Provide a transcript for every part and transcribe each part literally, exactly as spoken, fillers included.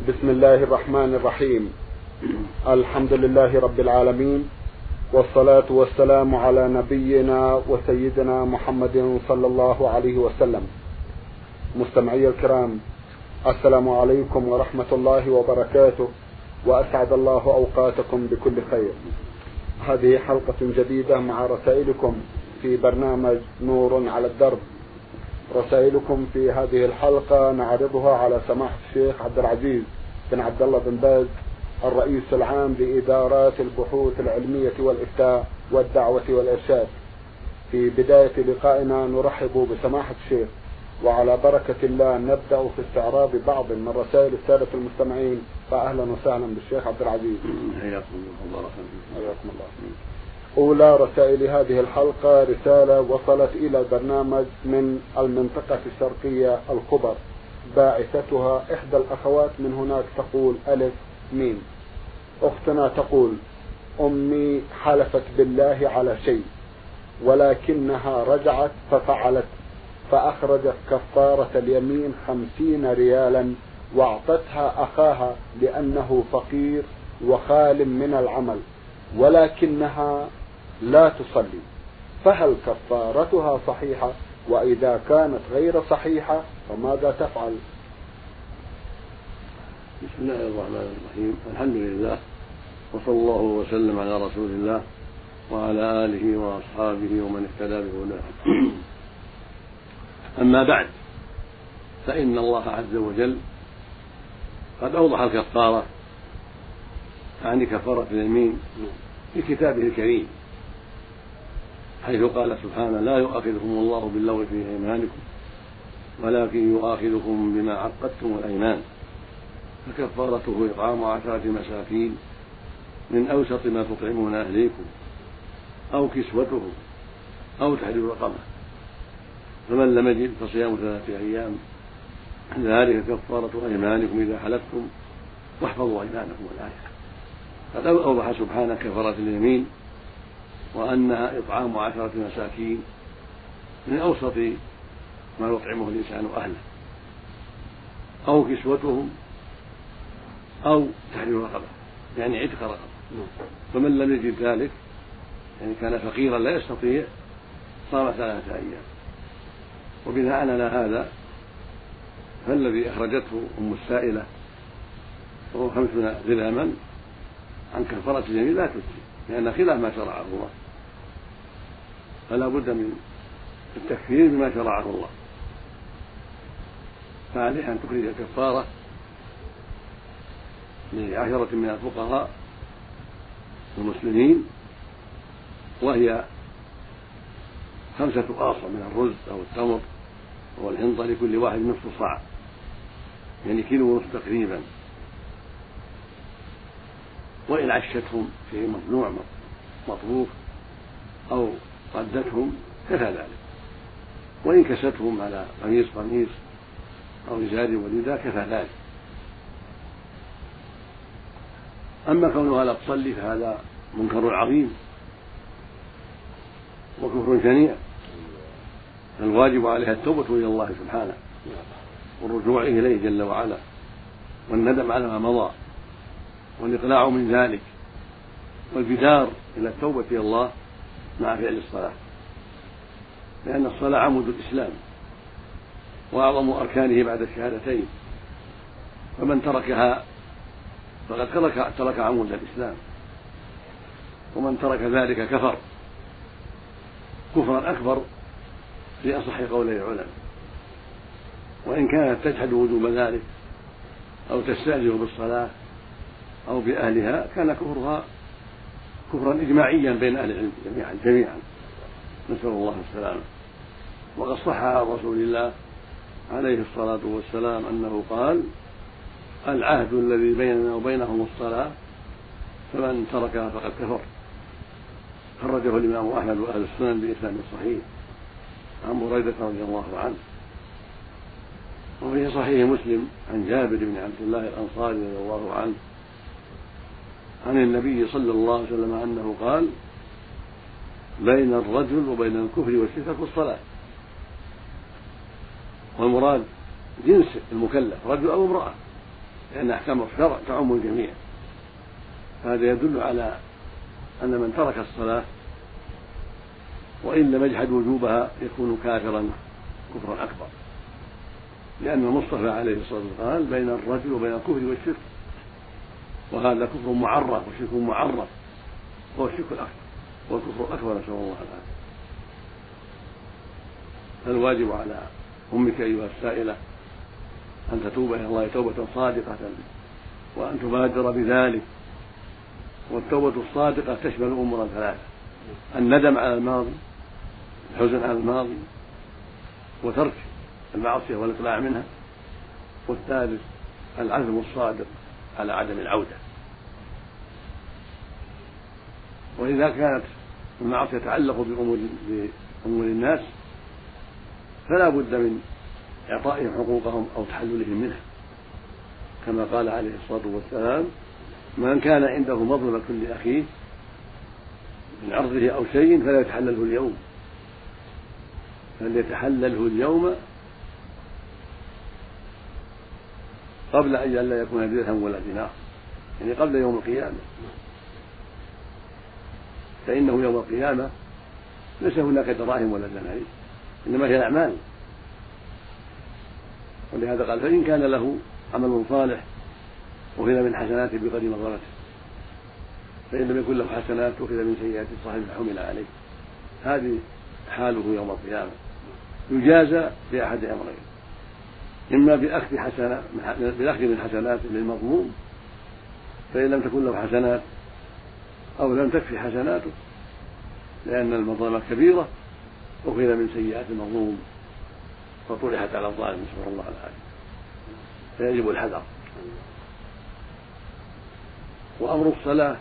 بسم الله الرحمن الرحيم. الحمد لله رب العالمين، والصلاة والسلام على نبينا وسيدنا محمد صلى الله عليه وسلم. مستمعي الكرام، السلام عليكم ورحمة الله وبركاته، وأسعد الله أوقاتكم بكل خير. هذه حلقة جديدة مع رسائلكم في برنامج نور على الدرب. رسائلكم في هذه الحلقة نعرضها على سماحة الشيخ عبد العزيز بن عبد الله بن باز، الرئيس العام لإدارات البحوث العلمية والإفتاء والدعوة والإرشاد. في بداية لقائنا نرحب بسماحة الشيخ، وعلى بركة الله نبدأ في استعراض بعض من رسائل السادة المستمعين. فأهلا وسهلا بالشيخ عبد العزيز. حياكم الله. حياكم الله. أولى رسائل هذه الحلقة رسالة وصلت إلى البرنامج من المنطقة الشرقية الخبر، باعثتها إحدى الأخوات من هناك، تقول ألف ميم. أختنا تقول: أمي حلفت بالله على شيء، ولكنها رجعت ففعلت، فأخرجت كفارة اليمين خمسين ريالا واعطتها أخاها لأنه فقير وخال من العمل، ولكنها لا تصلي، فهل كفارتها صحيحة؟ وإذا كانت غير صحيحة فماذا تفعل؟ بسم الله الرحمن الرحيم. الحمد لله، وصلى الله وسلم على رسول الله وعلى آله وأصحابه ومن اهتدى بهداه. أما بعد، فإن الله عز وجل قد أوضح الكفارة عن كفارة اليمين في كتابه الكريم، حيث قال سبحانه: لا يؤاخذكم الله باللغو في أيمانكم ولكن يؤاخذكم بما عقدتم الأيمان، فكفارته إطعام عشرة مساكين من أوسط ما تطعمون أهليكم أو كسوتهم أو تحرير رقبة، فمن لم يجد فصيام ثلاثة أيام، ذلك كفارة أيمانكم إذا حلفتم واحفظوا أيمانكم. الآية. قد أوضح سبحانه كفارة اليمين، وأنها إطعام عشرة مساكين من أوسط ما يطعمه الإنسان أهله، أو كسوتهم أو تحرير رقبة، يعني عتق رقبة. فمن لم يجد ذلك، يعني كان فقيرا لا يستطيع، صام ثلاثة أيام. وبناء على هذا فالذي أخرجته أم السائلة وهو خمسون درهما عن كفارة اليمين لا تجزي، لأن خلاف ما شرعه الله، فلا بد من التكفير بما شرعه الله، فعليه أن تخرج الكفارة لعشرة من الفقراء المسلمين، وهي خمسة آصع من الرز أو التمر أو الحنطة، لكل واحد نصف صاع، يعني كيلو ونصف تقريبا. وإن عشتهم في مصنوع مطبوخ أو ردتهم كفى ذلك، وإن كستهم على قميص قميص أو إزار وليدا كفى ذلك. أما كونها لا تصلي فهذا منكر عظيم وكفر شنيع، الواجب عليها التوبة إلى الله سبحانه والرجوع إليه جل وعلا، والندم على ما مضى، والإقلاع من ذلك، والبدار إلى التوبة إلى الله مع فعل الصلاة، لأن الصلاة عمود الإسلام وأعظم أركانه بعد الشهادتين، فمن تركها فقد ترك, ترك عمود الإسلام، ومن ترك ذلك كفر كفرا أكبر في أصح قولي العلماء. وإن كانت تجحد وجوب ذلك أو تستهزئ بالصلاة أو بأهلها، كان كفرها كفرا إجماعيا بين أهل العلم جميعا جميعا نسأل الله السلامة. وقد صح عن رسول الله عليه الصلاة والسلام أنه قال: العهد الذي بيننا وبينهم الصلاة، فمن تركها فقد كفر. خرجه الإمام أحمد وأهل السنن بإسناد صحيح عن بريدة رضي الله عنه. وفي صحيح مسلم عن جابر بن عبد الله الأنصاري رضي الله عنه عن النبي صلى الله عليه وسلم أنه قال: بين الرجل وبين الكفر والشرك الصلاة. والمراد جنس المكلف، رجل أو امرأة، لأن أحكام الشرع تعم الجميع. هذا يدل على أن من ترك الصلاة وإن لم يجحد وجوبها يكون كافرا كفرا أكبر، لأن المصطفى عليه الصلاة والسلام قال بين الرجل وبين الكفر والشرك، وهذا كفر معرف وشرك معرف، هو الشرك الأكبر والكفر الأكبر، نسأل الله العافية. فالواجب على أمك أيها السائلة أن تتوب إلى الله توبة صادقة وأن تبادر بذلك. والتوبة الصادقة تشمل أمورا ثلاثة: الندم على الماضي، الحزن على الماضي، وترك المعصية والإقلاع منها، والثالث العزم الصادق على عدم العودة. وإذا كانت المعصية تتعلق بأمور بأمور الناس فلا بد من إعطائهم حقوقهم أو تحللهم منها، كما قال عليه الصلاة والسلام: من كان عنده مظلمة لأخيه من عرضه أو شيء فلا يتحلله اليوم، فليتحلله اليوم قبل أن لا يكون درهم ولا دينار، يعني قبل يوم القيامة، فإنه يوم القيامة ليس هناك دراهم ولا دنانير، إنما هي الأعمال. ولهذا قال: فإن كان له عمل صالح أخذ من حسناته بقدر مضرته، فإن لم يكن له حسنات أخذ من سيئات صاحب حمل عليه. هذه حاله يوم القيامة، يجازى بأحد أمرين: إما بأخذ حسنات بالأخذ من حسنات للمظلوم، فإن لم تكن له حسنات أو لم تكفي حسناته لأن المظلمة كبيرة أخذ من سيئات المظلوم فطرحت على الظالم، نسأل الله العافية. فيجب الحذر. وأمر الصلاة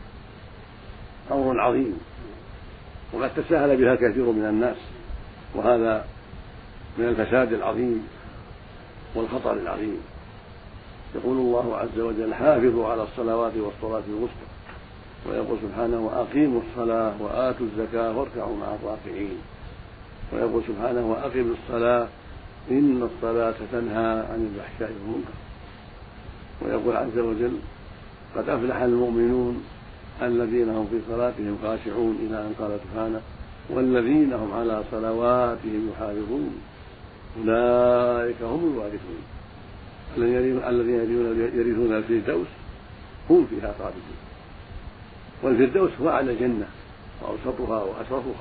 أمر عظيم، وقد تساهل بها كثير من الناس، وهذا من الفساد العظيم والخطر العظيم. يقول الله عز وجل: حافظوا على الصلوات والصلاة الوسطى، ويقول سبحانه: وأقيموا الصلاة وآتوا الزكاة واركعوا مع الراكعين، ويقول سبحانه: وأقيموا الصلاة إن الصلاة تنهى عن الفحشاء والمنكر، ويقول عز وجل: قد أفلح المؤمنون الذين هم في صلاتهم خاشعون، إلى أن قال سبحانه: والذين هم على صلواتهم يحافظون أولئك هم الوارثون الذين يرثون الفردوس هم فيها خالدون. والفردوس هو أعلى الجنة وأوسطها وأشرفها.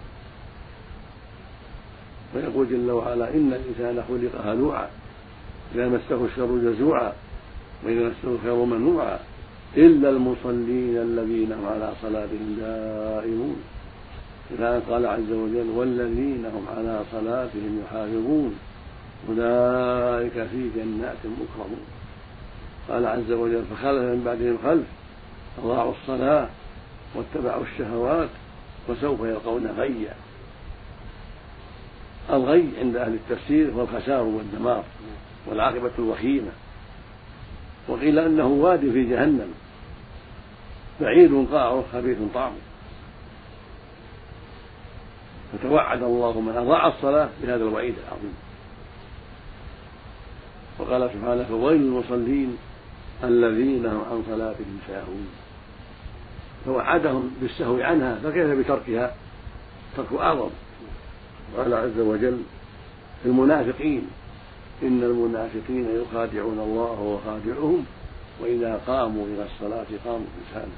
ويقول جل وعلا: إن الإنسان خلق هلوعا إذا مسه الشر جزوعا وإذا مسه الخير منوعا إلا المصلين الذين هم على صلاتهم دائمون، إلى أن قال عز وجل: والذين هم على صلاتهم يحافظون أولئك في جنات مكرمون. قال عز وجل: فخلف من بعدهم خلف أضاعوا الصلاة واتبعوا الشهوات وسوف يلقون غيا. الغي عند أهل التفسير هو الخسار والدمار والعاقبة الوخيمة، وقيل أنه واد في جهنم بعيد قاعه خبيث طعمه. فتوعد الله من أضاع الصلاة بهذا الوعيد العظيم. وقال سبحانه: فويل للمصلين الذين هم عن صلاتهم ساهون. فوعدهم بالسهو عنها، فكيف بتركها؟ ترك أعظم. قال عز وجل في المنافقين: إن المنافقين يخادعون الله وهو خادعهم وإذا قاموا إلى الصلاة قاموا كسالى.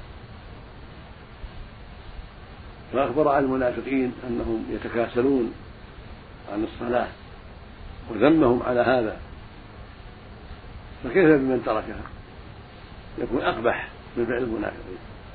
فأخبر عن المنافقين أنهم يتكاسلون عن الصلاة وذمهم على هذا، فكيف بمن تركها؟ يكون أقبح من فعل المنافقين.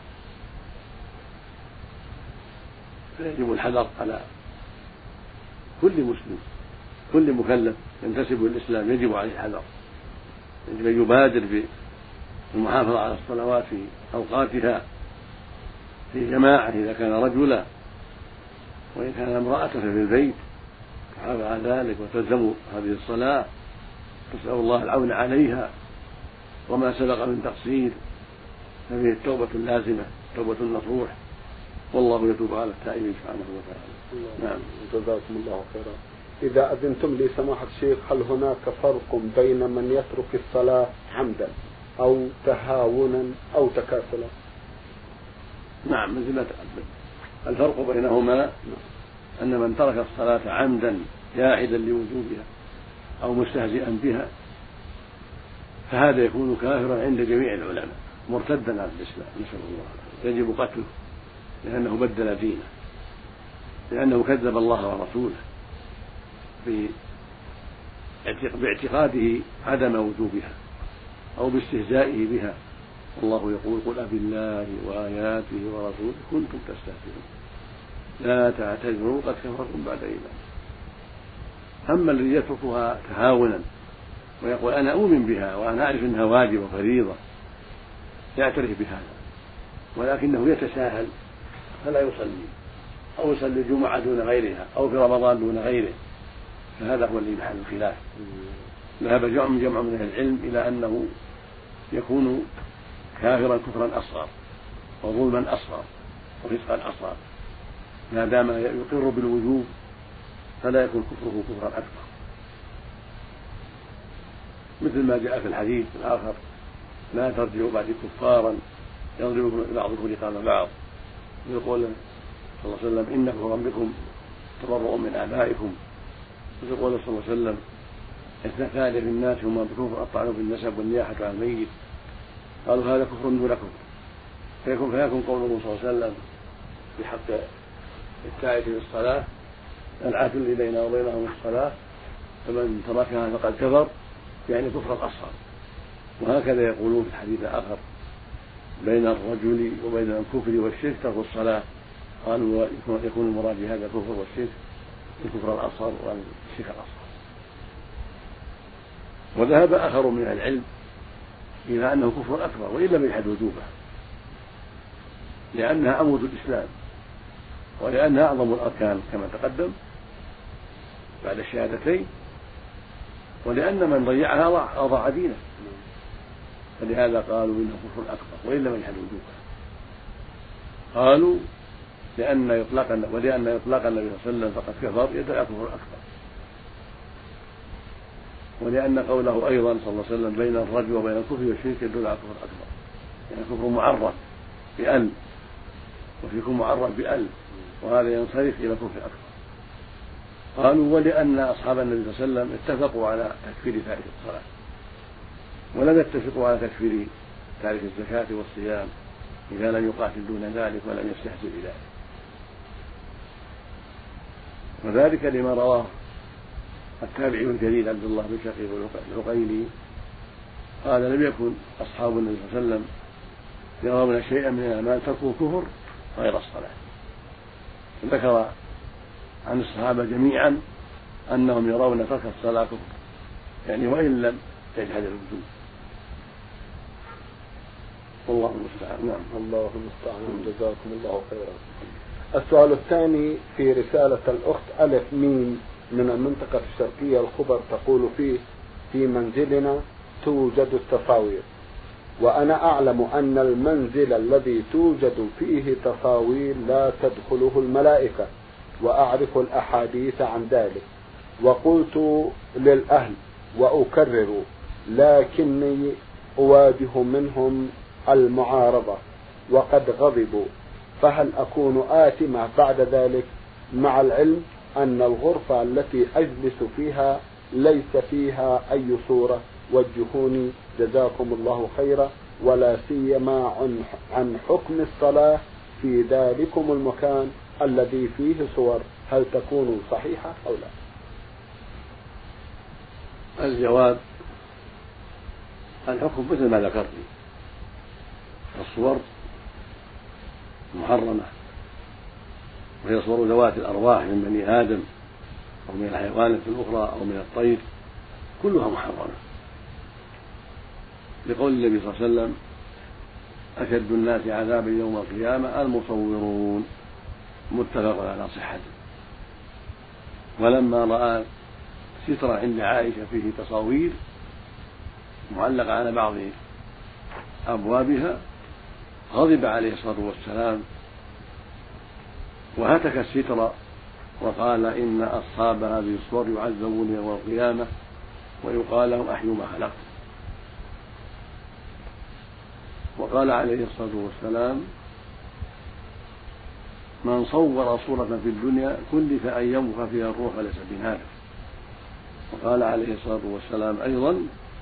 فيجب الحذر على كل مسلم، كل مكلف ينتسب للإسلام يجب عليه الحذر، يجب أن يبادر بالمحافظة على الصلوات في أوقاتها في جماعة إذا كان رجلا، وإن كان امرأة في البيت تحافظ على ذلك وتلزم هذه الصلاة، تسأل الله العون عليها. وما سبق من تقصير ففيه التوبة اللازمة، توبة النصوح، والله يتوب على التائبين سبحانه وتعالى. نعم، جزاكم الله خيرا. إذا أذنتم لي سماحة الشيخ، هل هناك فرق بين من يترك الصلاة عمدا أو تهاونا أو تكاسلا؟ نعم، مثل ما تقدم. الفرق بينهما أن من ترك الصلاة عمدا جاحدا لوجوبها أو مستهزئا بها فهذا يكون كافرا عند جميع العلماء، مرتدا عن الإسلام، نسأل الله، يجب قتله لأنه بدل دينه، لأنه كذب الله ورسوله باعتقاده عدم وجوبها أو باستهزائه بها. الله يقول: قل أبالله وآياته ورسوله كنتم تستهزئون لا تعتذروا قد كفرتم بعد إيمانكم. أما الذي يتركها تهاونا ويقول أنا أؤمن بها وأنا أعرف أنها واجب وفريضة يعترف بهذا، ولكنه يتساهل فلا يصلي أو يصلي الجمعة دون غيرها أو في رمضان دون غيره، فهذا هو اللي محل الخلاف. ذهب جمع من أهل العلم إلى أنه يكون كافرا كفرا أصغر وظلما أصغر وفسقا أصغر، ما دام يقر بالوجوب فلا يكون كفره كفرا أكبر، مثل ما جاء في الحديث الآخر: لا ترجعوا بعد كفارا يضرب بعضكم رقاب بعض، يقول صلى الله عليه وسلم: إن كفرا بكم تبرؤوا من آبائكم، ويقول صلى الله عليه وسلم: اثنتان في الناس هما بكفر الطعن في النسب والنياحة عن الميت، قالوا هذا كفر دون كفر، فيكون فيكون قوله صلى الله عليه وسلم بحق التائب في الصلاة: العهد الذي بيننا وبينهم الصلاة فمن تركها فقد كفر، يعني كفرا أصغر. وهكذا يقولون في الحديث الآخر: بين الرجل وبين الكفر والشرك ترك الصلاة، قالوا يكون المراد بهذا الكفر والشرك الكفر الأصغر والشرك الأصغر. وذهب آخر من العلم إلى أنه كفر أكبر وإن لم يجحد وجوبه، لأنها عمود الإسلام ولأنها أعظم الأركان كما تقدم بعد الشهادتين، ولأن من ضيعها أضاع دينه، فلهذا قالوا إنه كفر أكبر وإن لم يجحد وجوبه. قالوا لأن يطلق ولأن يطلق النبي صلى الله عليه وسلم فقد كفر يدعى كفر أكبر، ولأن قوله أيضا صلى الله عليه وسلم: بين الرجل وبين الكفر والشرك يدل على كفر أكبر، يعني كفر معرف بأل وفيكم معرف بأل، وهذا ينصرف إلى كفر أكبر. قالوا ولأن أصحاب النبي صلى الله عليه وسلم اتفقوا على تكفير تارك الصلاة ولم يتفقوا على تكفير تارك الزكاة والصيام إذا لم يقاتل دون ذلك ولم يستحسن بذلك، وذلك لما رواه التابعي الجليل عبد الله بن شقيق العقيلي قال: لم يكن أصحاب النبي صلى الله عليه وسلم يرون شيئا من الأعمال تركوا كفر غير الصلاة. ذكر عن الصحابة جميعا أنهم يرون ترك الصلاة كفر، يعني وإن لم يجحد الوجوب. والله المستعان. نعم، الله المستعان، جزاكم الله خيرا. السؤال الثاني في رسالة الأخت ألف ميم من المنطقة الشرقية الخبر، تقول فيه: في منزلنا توجد التصاوير، وأنا أعلم أن المنزل الذي توجد فيه تصاوير لا تدخله الملائكة، وأعرف الأحاديث عن ذلك، وقلت للأهل وأكرر لكني أواجه منهم المعارضة وقد غضبوا، فهل أكون آثمة بعد ذلك، مع العلم أن الغرفة التي أجلس فيها ليس فيها أي صورة؟ وجهوني جزاكم الله خيرا، ولا سيما عن حكم الصلاة في ذلكم المكان الذي فيه صور، هل تكون صحيحة أو لا؟ الجواب: الحكم مثل ما ذكرت، الصور محرمة، وهي صور ذوات الأرواح من بني آدم أو من الحيوانات الأخرى أو من الطير، كلها محرمة، لقول النبي صلى الله عليه وسلم: أشد الناس عذابا يوم القيامة المصورون، متفق على صحته. ولما رأى سترة عند عائشة فيه تصاوير معلقة على بعض أبوابها غضب عليه الصلاة والسلام وهتك الستر وقال إن أصحاب هذه الصور يعذبون يوم القيامة ويقال لهم أحيوا ما خلقتم. وقال عليه الصلاة والسلام من صور صورة في الدنيا كلف أن ينفخ فيها الروح وليس بنافخ. وقال عليه الصلاة والسلام أيضا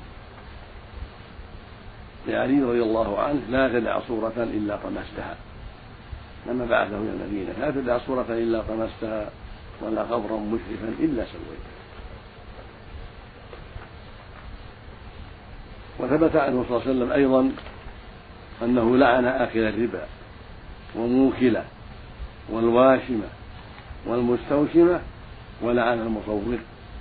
لعلي رضي الله عنه لا تدع صورة إلا طمستها، لما بعثه إلى المدينة لا تدع صورة إلا طمستها ولا قبرا مشرفا إلا سويته. وثبت عنه صلى الله عليه وسلم أيضا أنه لعن آكل الربا وموكله والواشمة والمستوشمة ولعن المصور.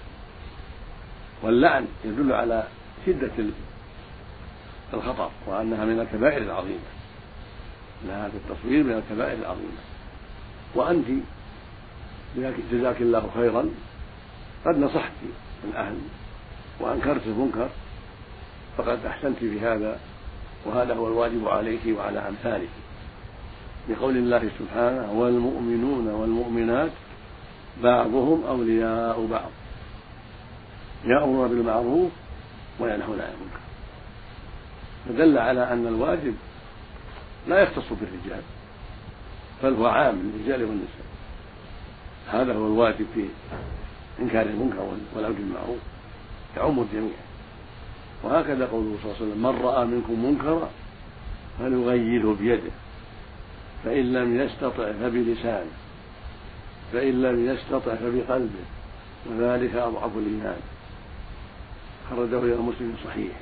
واللعن يدل على شدة الخطر وأنها من الكبائر العظيمة، أن هذا التصوير من الكبائر العظيمة. وأنت جزاك الله خيرا قد نصحت الأهل وأنكرت المنكر فقد أحسنت بهذا، وهذا هو الواجب عليك وعلى أمثالك، بقول الله سبحانه والمؤمنون والمؤمنات بعضهم أولياء بعض يأمرون بالمعروف وينهون عن المنكر. فدل على أن الواجب لا يختص بالرجال بل هو عام للرجال والنساء. هذا هو الواجب في إنكار المنكر والأمر بالمعروف يعم الجميع. وهكذا قوله صلى الله عليه وسلم من رأى منكم منكرا فليغيره بيده فإن لم يستطع فبلسانه فإن لم يستطع فبقلبه وذلك أضعف الإيمان. خرجه إلى مسلم صحيح.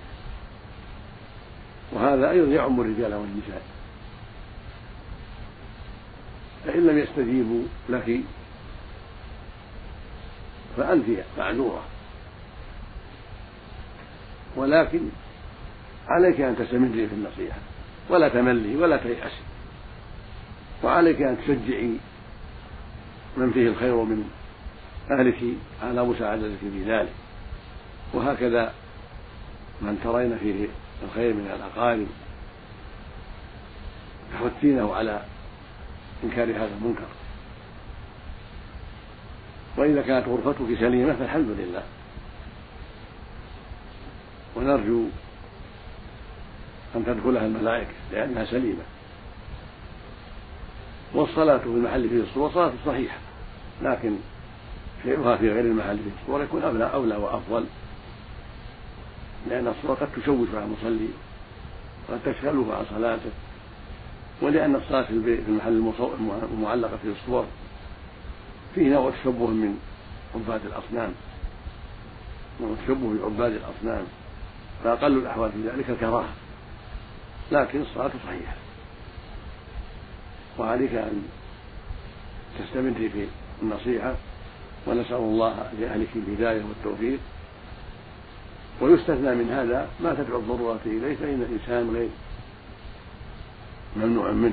وهذا أيضا يعم الرجال والنساء. فإن لم يستجيبوا لك فأنت معذورة، ولكن عليك أن تستمري في النصيحة ولا تملي ولا تيأسي، وعليك أن تشجعي من فيه الخير من أهلك على مساعدتك في ذلك. وهكذا من ترين فيه الخير من الأقارب تحثينه على إنكار هذا المنكر. وإذا كانت غرفتك سليمة فالحمد لله، ونرجو أن تدخلها الملائكة لأنها سليمة. والصلاة في المحل فيه الصور صلاة صحيحة، لكن شيئها في غير المحل فيه الصور يكون أولى أولى وأفضل، لأن الصور قد تشوش على المصلي وقد تشغله عن صلاته، ولأن الصلاة في المحل المعلقة فيه الصور فيه نوع تشبه من عباد الأصنام، نوع تشبه بعباد الأصنام، فأقل الأحوال في ذلك الكراهة، لكن الصلاة صحيحة. وعليك أن تستمري في النصيحة، ونسأل الله لأهلك الهداية والتوفيق. ويستثنى من هذا ما تدعو الضرورة إليه، فإن الإنسان غير ممنوع منه،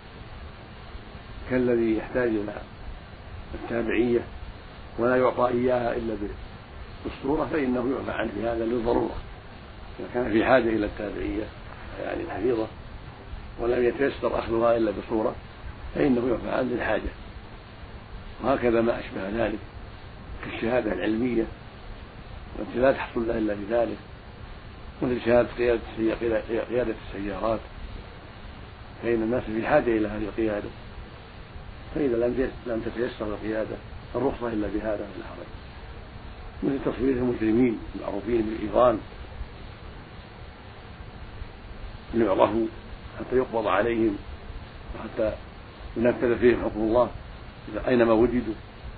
كالذي يحتاج إلى التابعية ولا يعطى إياها إلا بالصورة فإنه يعفى عنه بهذا للضرورة. إذا كان في حاجة إلى التابعية يعني الحفيظة ولم يتيسر أخذها إلا بصورة فإنه يعفى عنه للحاجة. وهكذا ما أشبه ذلك كالشهادة العلمية والتي لا تحصل له إلا بذلك، مثل شهادة قيادة السيارات، فإن الناس في حاجة إلى هذه القيادة، فإذا لم تتيسر القيادة الرخصة إلا بهذا فلا حرج. مثل تصوير المجرمين المعروفين بالإيغان ليعرفوا حتى يقبض عليهم وحتى ينفذ فيهم حكم الله أينما وجدوا.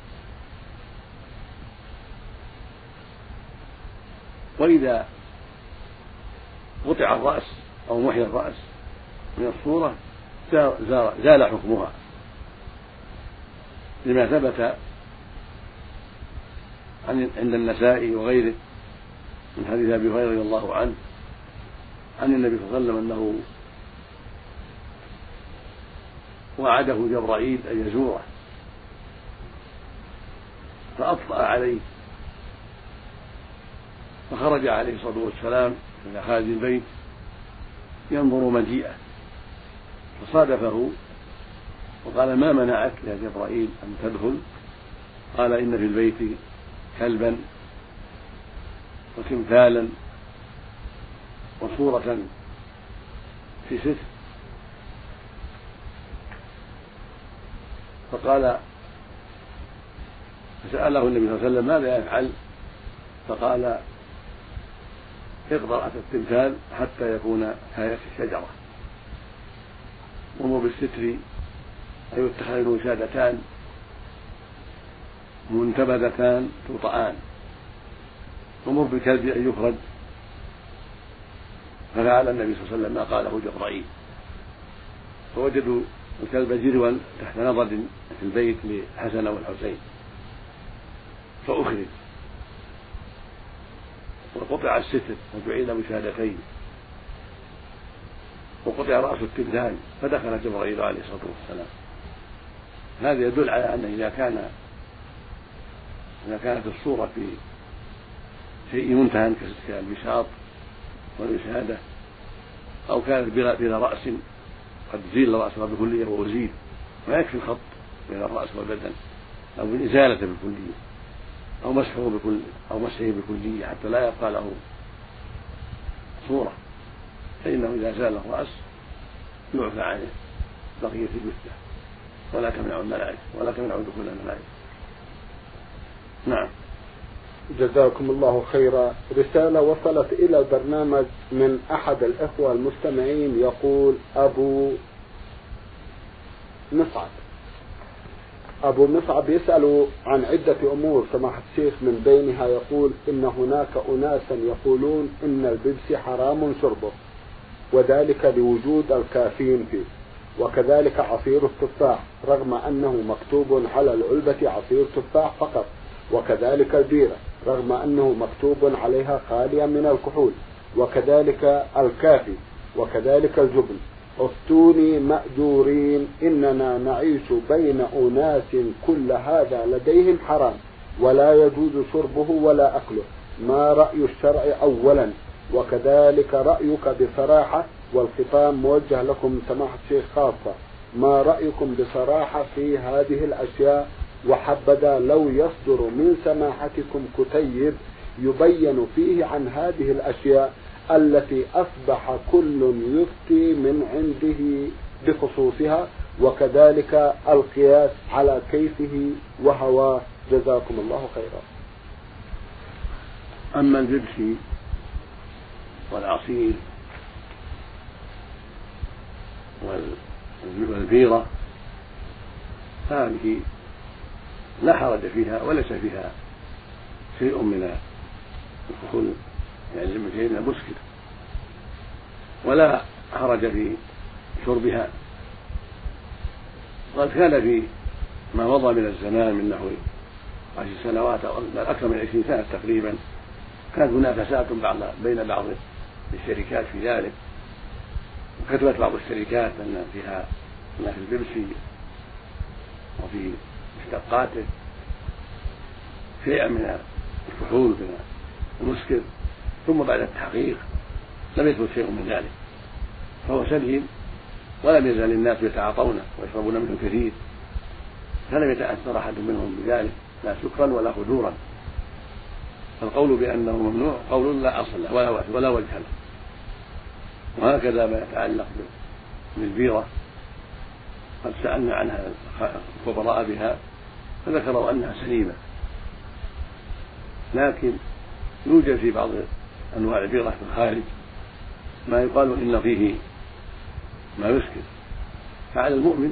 وإذا قطع الرأس أو محي الرأس من الصورة زال حكمها، لما ثبت عند النسائي وغيره من حديث أبي هريرة رضي الله عنه عن النبي صلى الله عليه وسلم أنه وعده جبرائيل أن يزوره فأبطأ عليه، فخرج عليه الصلاة والسلام إلى خارج البيت ينظر مجيئه فصادفه وقال ما منعك يا جبرائيل أن تدخل؟ قال إن في البيت كلبا وتمثالا وصورة في ستر، فقال فسأله النبي صلى الله عليه وسلم ماذا يفعل؟ فقال اقض رأس التمثال حتى يكون كآية الشجرة، ومر بالستر أي يتخذ وسادتان منتبذتان توطآن، ومر بالكلب أن يخرج، ففعل النبي صلى الله عليه وسلم ما قاله جبرائيل، فوجدوا الكلب جروا تحت نظر في البيت لحسن والحسين فأخرج وقطع الستر وجعل وسادتين وقطع رأس التمثال، فدخل جبرائيل عليه الصلاة والسلام. هذا يدل على أن إذا كان إذا كانت الصورة في شيء منتهى كالبساط والوسادة، أو كانت بلا رأس قد زيل رأسها بكلية وأزيل، ما يكفي الخط بين الرأس والبدن أو بالإزالة بالكلية أو مسحه بكل أو مسحه بالكلية حتى لا يبقى له صورة، فإنه إذا زال الرأس يعفى عنه بقية الجثة ولا تمنع الملائكة ولا تمنع دخول الملائكة. نعم. جزاكم الله خيرا. رسالة وصلت إلى البرنامج من أحد الإخوة المستمعين يقول أبو مصعب أبو مصعب يسأل عن عدة أمور سماحة الشيخ، من بينها يقول إن هناك أناسا يقولون إن البيبسي حرام شربه، وذلك لوجود الكافيين فيه، وكذلك عصير التفاح رغم أنه مكتوب على العلبة عصير تفاح فقط، وكذلك البيرة رغم أنه مكتوب عليها خالية من الكحول، وكذلك الكافي، وكذلك الجبن. افتوني مأجورين، إننا نعيش بين أناس كل هذا لديهم حرام ولا يجوز شربه ولا أكله، ما رأي الشرع أولا؟ وكذلك رأيك بصراحة، والخطاب موجه لكم سماحة الشيخ خاصة، ما رأيكم بصراحة في هذه الأشياء؟ وحبذا لو يصدر من سماحتكم كتيب يبين فيه عن هذه الأشياء التي أصبح كل يفتي من عنده بخصوصها، وكذلك القياس على كيفه وهواه. جزاكم الله خيرا. أما البيبسي والعصير والبيرة هذه لا حرج فيها وليس فيها شيء من الكحول، يعني شيء من المسكر، ولا حرج في شربها. وقد كان في ما مضى من الزمان من نحو عشر سنوات أو أكثر من عشرين سنة تقريبا كانت منافسات بعض بين بعض الشركات في ذلك، وكتبت بعض الشركات أن فيها أن في البيبسي وفي مشتقاته شيئا من الكحول من المسكر، ثم بعد التحقيق لم يثبت شيء من ذلك، فهو سليم ولم يزال الناس يتعاطونه ويشربون منه كثير، فلم يتأثر أحد منهم بذلك لا سكرا ولا خدورا. فالقول بأنه ممنوع قول لا أصل له ولا وجه له. وهكذا ما يتعلق بالبيرة قد سألنا عنها الخبراء بها فذكروا أنها سليمة، لكن يوجد في بعض أنواع البيرة في الخارج ما يقال إن فيه ما يسكر، فعلى المؤمن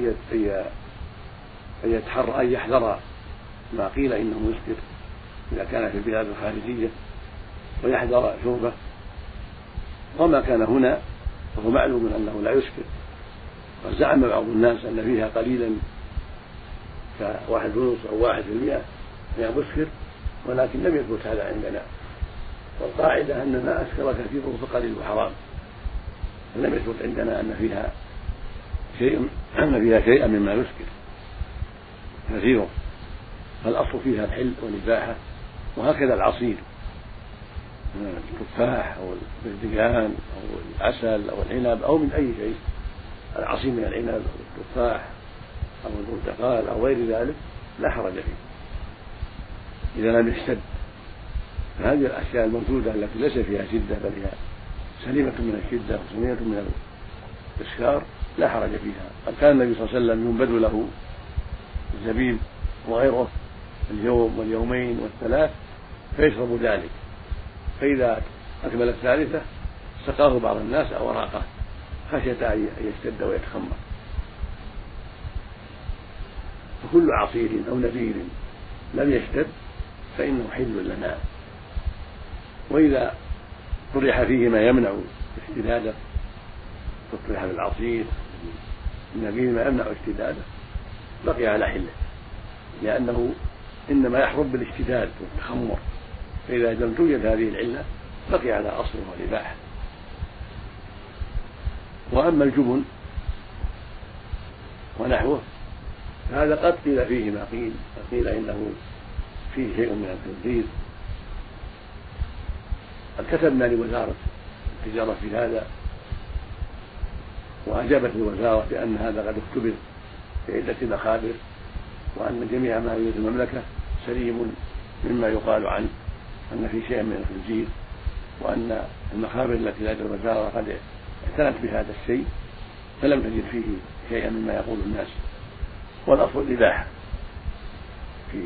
أن يتحرى أن يحذر ما قيل إنه يسكر إذا كان في البلاد الخارجية ويحذر شربه، وما كان هنا فهو معلوم أنه لا يسكر. وزعم بعض الناس أن فيها قليلا كواحد ونص أو واحد في المئة من المسكر، ولكن لم يثبت هذا عندنا، والقاعدة أن ما أسكر كثيره فقليل حرام، فلم يثبت عندنا أن فيها شيء أن فيها شيئا مما يسكر كثيره، فالأصل فيها الحل والإباحة. وهكذا العصير من التفاح أو البرتقال أو العسل أو العنب أو من أي شيء، العصير من العنب أو التفاح أو البرتقال أو غير ذلك لا حرج فيه، إذا لم يشتد. فهذه الأشياء الموجودة التي ليس فيها شدة بل هي سليمة من الشدة وسليمة من الإسكار لا حرج فيها. قد كان النبي صلى الله عليه وسلم ينبذ له الزبيب وغيره اليوم واليومين والثلاث فيشرب ذلك، فإذا أكمل الثالثة سقاه بعض الناس أو أراقه خشية أن يشتد ويتخمر. فكل عصير أو نبيذ لم يشتد فإنه حل لنا، وإذا طرح فيه ما يمنع اشتداده تطرح بالعصير النبيذ ما يمنع اشتداده بقي على حله، لأنه إنما يحرم بالاشتداد والتخمر، فإذا لم توجد هذه العلة بقي على أصله والإباحة. وأما الجبن ونحوه هذا قد قيل فيه ما قيل، قيل إنه فيه شيء من التنفيذ. قد كتبنا لوزارة التجارة في هذا وأجابت الوزارة بأن هذا قد اختبر في عدة مخابر، وأن جميع ما يوجد المملكة سليم مما يقال عنه أن في شيء من الخنزير، وأن المخابر التي لدى الوزارة قد اعتنت بهذا الشيء فلم تجد فيه شيئا مما يقول الناس، والأصل الإباحة في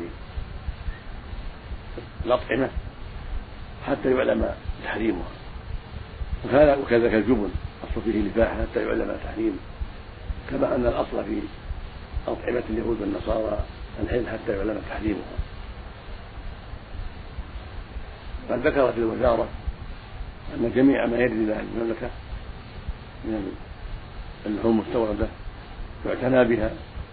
الأطعمة حتى يعلم تحريمها، وكذلك الجبن أصل فيه الإباحة حتى يعلم تحريمه، كما أن الأصل في أطعمة اليهود والنصارى الحل حتى يعلم تحريمها. قد ذكرت الوزارة أن جميع ما يرد إلى المملكة من اللحوم المستوردة يعتنى بها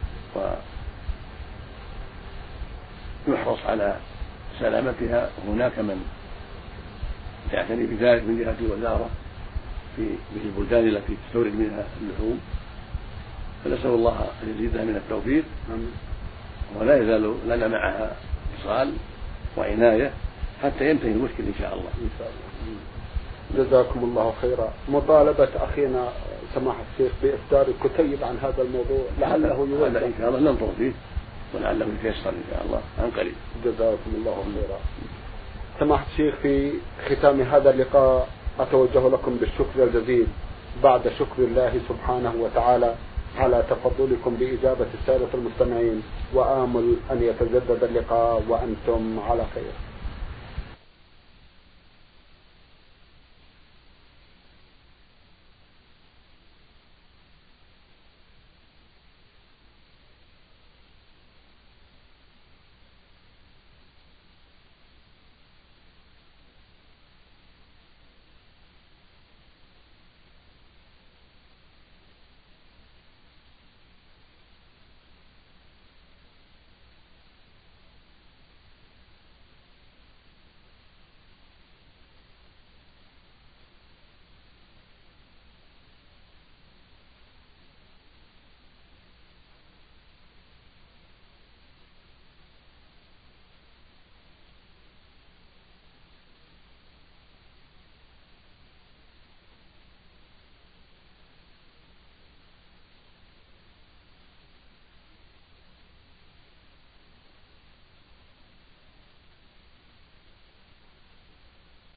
ويحرص على سلامتها، وهناك من يعتني بذلك من جهة الوزارة في البلدان التي تستورد منها اللحوم، فنسأل الله أن يزيدها من التوفيق، ولا يزال لنا معها اتصال وعناية حتى ينتهي المشكل إن شاء الله. إن شاء الله. جزاكم الله خيرا. مطالبة أخينا سماحة الشيخ بإصدار كتيب عن هذا الموضوع لعله يوزع إن شاء الله ننظر فيه ولعله يتيسر إن شاء الله عن قريب. جزاكم الله خيرا. سماحة الشيخ في ختام هذا اللقاء أتوجه لكم بالشكر الجزيل بعد شكر الله سبحانه وتعالى على تفضلكم بإجابة السادة المستمعين، وآمل أن يتجدد اللقاء وأنتم على خير.